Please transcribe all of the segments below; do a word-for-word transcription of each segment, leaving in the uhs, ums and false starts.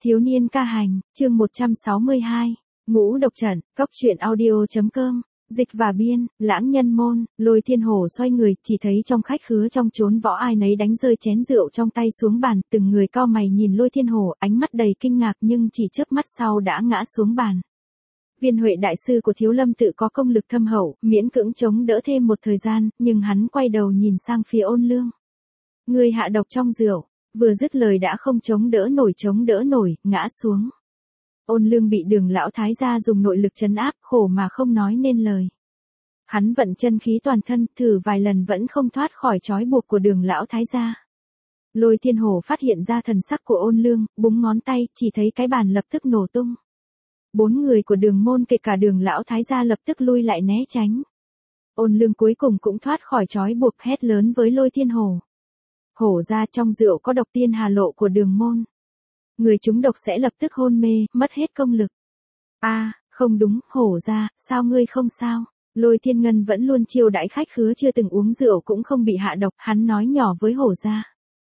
Thiếu niên ca hành, chương một trăm sáu mươi hai, Ngũ độc trận, cốc truyện audio.com, dịch và biên, lãng nhân môn, Lôi Thiên Hổ xoay người, chỉ thấy trong khách khứa trong chốn võ ai nấy đánh rơi chén rượu trong tay xuống bàn, từng người cau mày nhìn Lôi Thiên Hổ, ánh mắt đầy kinh ngạc nhưng chỉ chớp mắt sau đã ngã xuống bàn. Viên Huệ đại sư của Thiếu Lâm tự có công lực thâm hậu, miễn cưỡng chống đỡ thêm một thời gian, nhưng hắn quay đầu nhìn sang phía Ôn Lương. Người hạ độc trong rượu. Vừa dứt lời đã không chống đỡ nổi chống đỡ nổi, ngã xuống. Ôn Lương bị Đường lão thái gia dùng nội lực trấn áp, khổ mà không nói nên lời. Hắn vận chân khí toàn thân, thử vài lần vẫn không thoát khỏi trói buộc của Đường lão thái gia. Lôi Thiên Hổ phát hiện ra thần sắc của Ôn Lương, búng ngón tay, chỉ thấy cái bàn lập tức nổ tung. Bốn người của Đường môn kể cả Đường lão thái gia lập tức lui lại né tránh. Ôn Lương cuối cùng cũng thoát khỏi trói buộc, hét lớn với Lôi Thiên Hổ. Hổ ra, trong rượu có độc tiên hà lộ của Đường môn. Người trúng độc sẽ lập tức hôn mê, mất hết công lực. A, à, không đúng, Hổ ra, sao ngươi không sao? Lôi Thiên Ngân vẫn luôn chiêu đãi khách khứa chưa từng uống rượu cũng không bị hạ độc, hắn nói nhỏ với Hổ ra.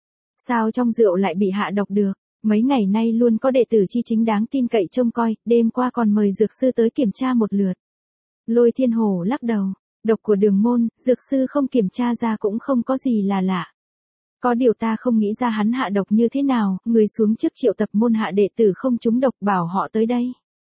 Sao trong rượu lại bị hạ độc được? Mấy ngày nay luôn có đệ tử chi chính đáng tin cậy trông coi, đêm qua còn mời dược sư tới kiểm tra một lượt. Lôi Thiên Hổ lắc đầu, độc của Đường môn, dược sư không kiểm tra ra cũng không có gì là lạ. Có điều ta không nghĩ ra hắn hạ độc như thế nào, người xuống trước triệu tập môn hạ đệ tử không trúng độc bảo họ tới đây.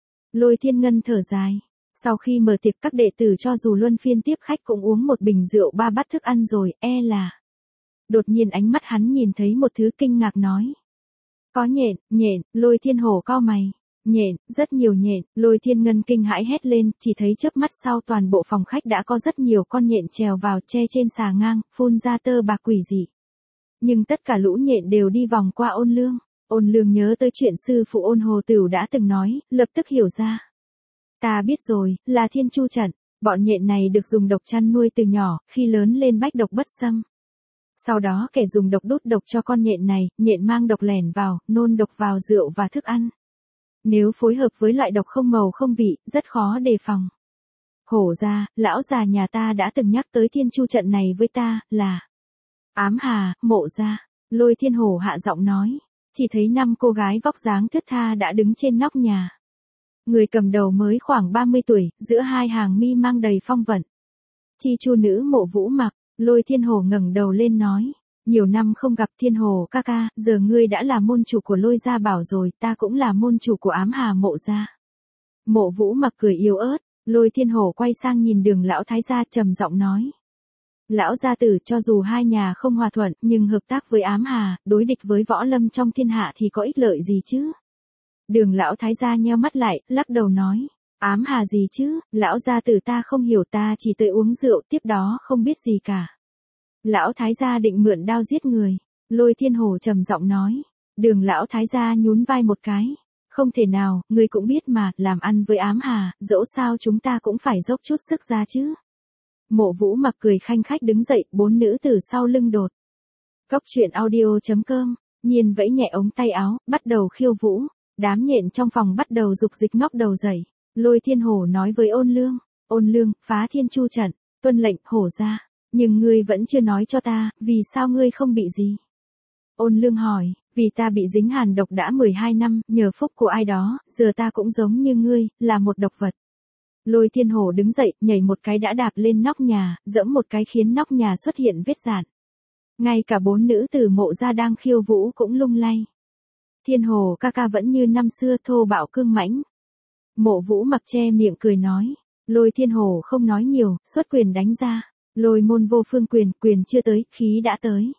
Lôi Thiên Ngân thở dài. Sau khi mở tiệc các đệ tử cho dù luân phiên tiếp khách cũng uống một bình rượu ba bát thức ăn rồi, e là. Đột nhiên ánh mắt hắn nhìn thấy một thứ kinh ngạc nói. Có nhện, nhện, Lôi Thiên Hổ cau mày. Nhện, rất nhiều nhện, Lôi Thiên Ngân kinh hãi hét lên, chỉ thấy chớp mắt sau toàn bộ phòng khách đã có rất nhiều con nhện trèo vào che trên xà ngang, phun ra tơ bạc quỷ dị. Nhưng tất cả lũ nhện đều đi vòng qua Ôn Lương. Ôn Lương nhớ tới chuyện sư phụ Ôn Hồ Tửu đã từng nói, lập tức hiểu ra. Ta biết rồi, là Thiên Chu trận. Bọn nhện này được dùng độc chăn nuôi từ nhỏ, khi lớn lên bách độc bất xâm. Sau đó kẻ dùng độc đốt độc cho con nhện này, nhện mang độc lẻn vào, nôn độc vào rượu và thức ăn. Nếu phối hợp với loại độc không màu không vị, rất khó đề phòng. Hổ ra, lão già nhà ta đã từng nhắc tới Thiên Chu trận này với ta, là Ám Hà, Mộ Gia. Lôi Thiên Hổ hạ giọng nói, chỉ thấy năm cô gái vóc dáng thướt tha đã đứng trên nóc nhà. Người cầm đầu mới khoảng ba mươi tuổi, giữa hai hàng mi mang đầy phong vận. Chi Chu nữ Mộ Vũ Mặc. Lôi Thiên Hổ ngẩng đầu lên nói, nhiều năm không gặp Thiên Hổ ca ca, giờ ngươi đã là môn chủ của Lôi gia bảo rồi, ta cũng là môn chủ của Ám Hà Mộ Gia. Mộ Vũ Mặc cười yếu ớt. Lôi Thiên Hổ quay sang nhìn Đường lão thái gia trầm giọng nói. Lão gia tử, cho dù hai nhà không hòa thuận, nhưng hợp tác với Ám Hà, đối địch với võ lâm trong thiên hạ thì có ích lợi gì chứ? Đường lão thái gia nheo mắt lại, lắc đầu nói, Ám Hà gì chứ, lão gia tử ta không hiểu, ta chỉ tới uống rượu, tiếp đó không biết gì cả. Lão thái gia định mượn đao giết người. Lôi Thiên Hổ trầm giọng nói. Đường lão thái gia nhún vai một cái. Không thể nào, ngươi cũng biết mà, làm ăn với Ám Hà, dẫu sao chúng ta cũng phải dốc chút sức ra chứ. Mộ Vũ Mặc cười khanh khách đứng dậy, bốn nữ từ sau lưng đột. Cốc truyện audio.com, Nhiên vẫy nhẹ ống tay áo, bắt đầu khiêu vũ. Đám nhện trong phòng bắt đầu dục dịch ngóc đầu dậy. Lôi Thiên Hổ nói với Ôn Lương. Ôn Lương, phá Thiên Chu trận, tuân lệnh, Hổ ra. Nhưng ngươi vẫn chưa nói cho ta, vì sao ngươi không bị gì? Ôn Lương hỏi, vì ta bị dính hàn độc đã mười hai năm, nhờ phúc của ai đó, giờ ta cũng giống như ngươi, là một độc vật. Lôi Thiên Hổ đứng dậy, nhảy một cái đã đạp lên nóc nhà, giẫm một cái khiến nóc nhà xuất hiện vết rạn. Ngay cả bốn nữ từ Mộ gia đang khiêu vũ cũng lung lay. Thiên Hổ ca ca vẫn như năm xưa thô bạo cương mãnh. Mộ Vũ Mặc che miệng cười nói. Lôi Thiên Hổ không nói nhiều, xuất quyền đánh ra. Lôi môn vô phương quyền, quyền chưa tới, khí đã tới.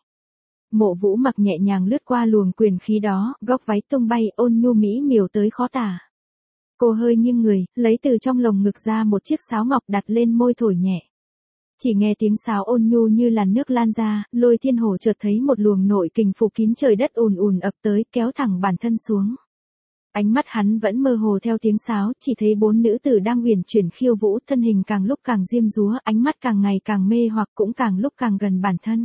Mộ Vũ Mặc nhẹ nhàng lướt qua luồng quyền khí đó, góc váy tung bay, ôn nhu mỹ miều tới khó tả. Cô hơi nghiêng người, lấy từ trong lồng ngực ra một chiếc sáo ngọc đặt lên môi thổi nhẹ. Chỉ nghe tiếng sáo ôn nhu như làn nước lan ra, Lôi Thiên Hổ chợt thấy một luồng nội kình phủ kín trời đất ùn ùn ập tới, kéo thẳng bản thân xuống. Ánh mắt hắn vẫn mơ hồ theo tiếng sáo, chỉ thấy bốn nữ tử đang uyển chuyển khiêu vũ, thân hình càng lúc càng diêm dúa, ánh mắt càng ngày càng mê hoặc cũng càng lúc càng gần bản thân.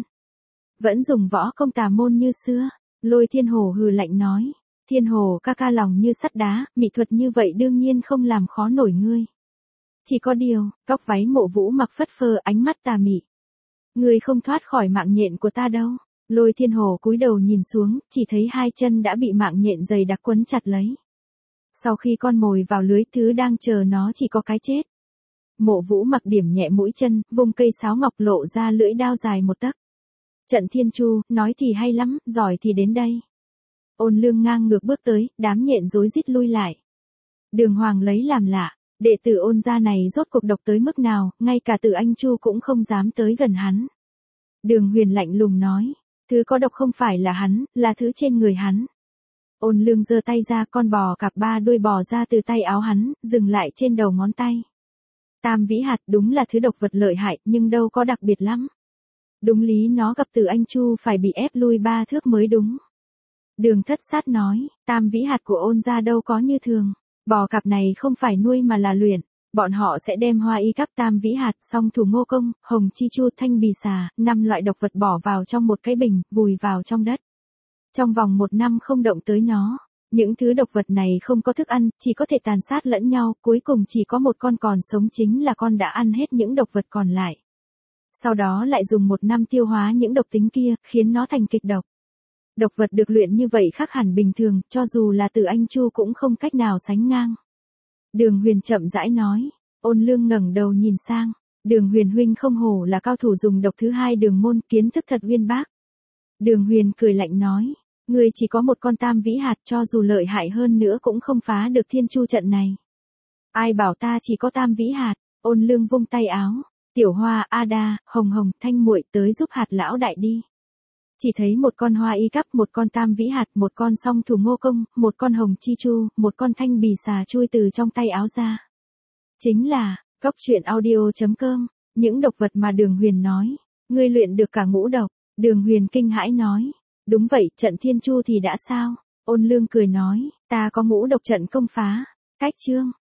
Vẫn dùng võ công tà môn như xưa. Lôi Thiên Hổ hừ lạnh nói. Thiên Hổ ca ca lòng như sắt đá, mỹ thuật như vậy đương nhiên không làm khó nổi ngươi. Chỉ có điều, góc váy Mộ Vũ Mặc phất phơ, ánh mắt tà mị. Ngươi không thoát khỏi mạng nhện của ta đâu. Lôi Thiên Hổ cúi đầu nhìn xuống, chỉ thấy hai chân đã bị mạng nhện dày đặc quấn chặt lấy. Sau khi con mồi vào lưới, thứ đang chờ nó chỉ có cái chết. Mộ Vũ mặc điểm nhẹ mũi chân, vung cây sáo ngọc lộ ra lưỡi đao dài một tấc. Trận Thiên Chu, nói thì hay lắm, giỏi thì đến đây. Ôn Lương ngang ngược bước tới, đám nhện rối rít lui lại. Đường Hoàng lấy làm lạ, đệ tử Ôn gia này rốt cuộc độc tới mức nào, ngay cả Từ Anh Chu cũng không dám tới gần hắn. Đường Huyền lạnh lùng nói, thứ có độc không phải là hắn, là thứ trên người hắn. Ôn Lương giơ tay ra, con bò cạp ba đuôi bò ra từ tay áo hắn, dừng lại trên đầu ngón tay. Tam vĩ hạt đúng là thứ độc vật lợi hại, nhưng đâu có đặc biệt lắm. Đúng lý nó gặp Từ Anh Chu phải bị ép lui ba thước mới đúng. Đường Thất Sát nói, tam vĩ hạt của Ôn gia đâu có như thường. Bò cạp này không phải nuôi mà là luyện. Bọn họ sẽ đem hoa y cắp, tam vĩ hạt, song thủ ngô công, hồng chi chu, thanh bì xà, năm loại độc vật bỏ vào trong một cái bình, vùi vào trong đất. Trong vòng một năm không động tới nó. Những thứ độc vật này không có thức ăn, chỉ có thể tàn sát lẫn nhau, cuối cùng chỉ có một con còn sống, chính là con đã ăn hết những độc vật còn lại. Sau đó lại dùng một năm tiêu hóa những độc tính kia, khiến nó thành kịch độc. Độc vật được luyện như vậy khác hẳn bình thường, cho dù là Từ Anh Chu cũng không cách nào sánh ngang. Đường Huyền chậm rãi nói. Ôn Lương ngẩng đầu nhìn sang. Đường Huyền huynh không hổ là cao thủ dùng độc thứ hai đường môn, kiến thức thật uyên bác. Đường Huyền cười lạnh nói. Ngươi chỉ có một con tam vĩ hạt, cho dù lợi hại hơn nữa cũng không phá được Thiên Chu trận này. Ai bảo ta chỉ có tam vĩ hạt. Ôn Lương vung tay áo. Tiểu Hoa, A Đa, Hồng Hồng, Thanh muội tới giúp hạt lão đại đi. Chỉ thấy một con hoa y cắp, một con tam vĩ hạt, một con song thủ ngô công, một con hồng chi chu, một con thanh bì xà chui từ trong tay áo ra. Chính là, Cốc Truyện Audio chấm com, những độc vật mà Đường Huyền nói. Ngươi luyện được cả ngũ độc. Đường Huyền kinh hãi nói. Đúng vậy, trận Thiên Chu thì đã sao? Ôn Lương cười nói, ta có ngũ độc trận công phá. Cách chương.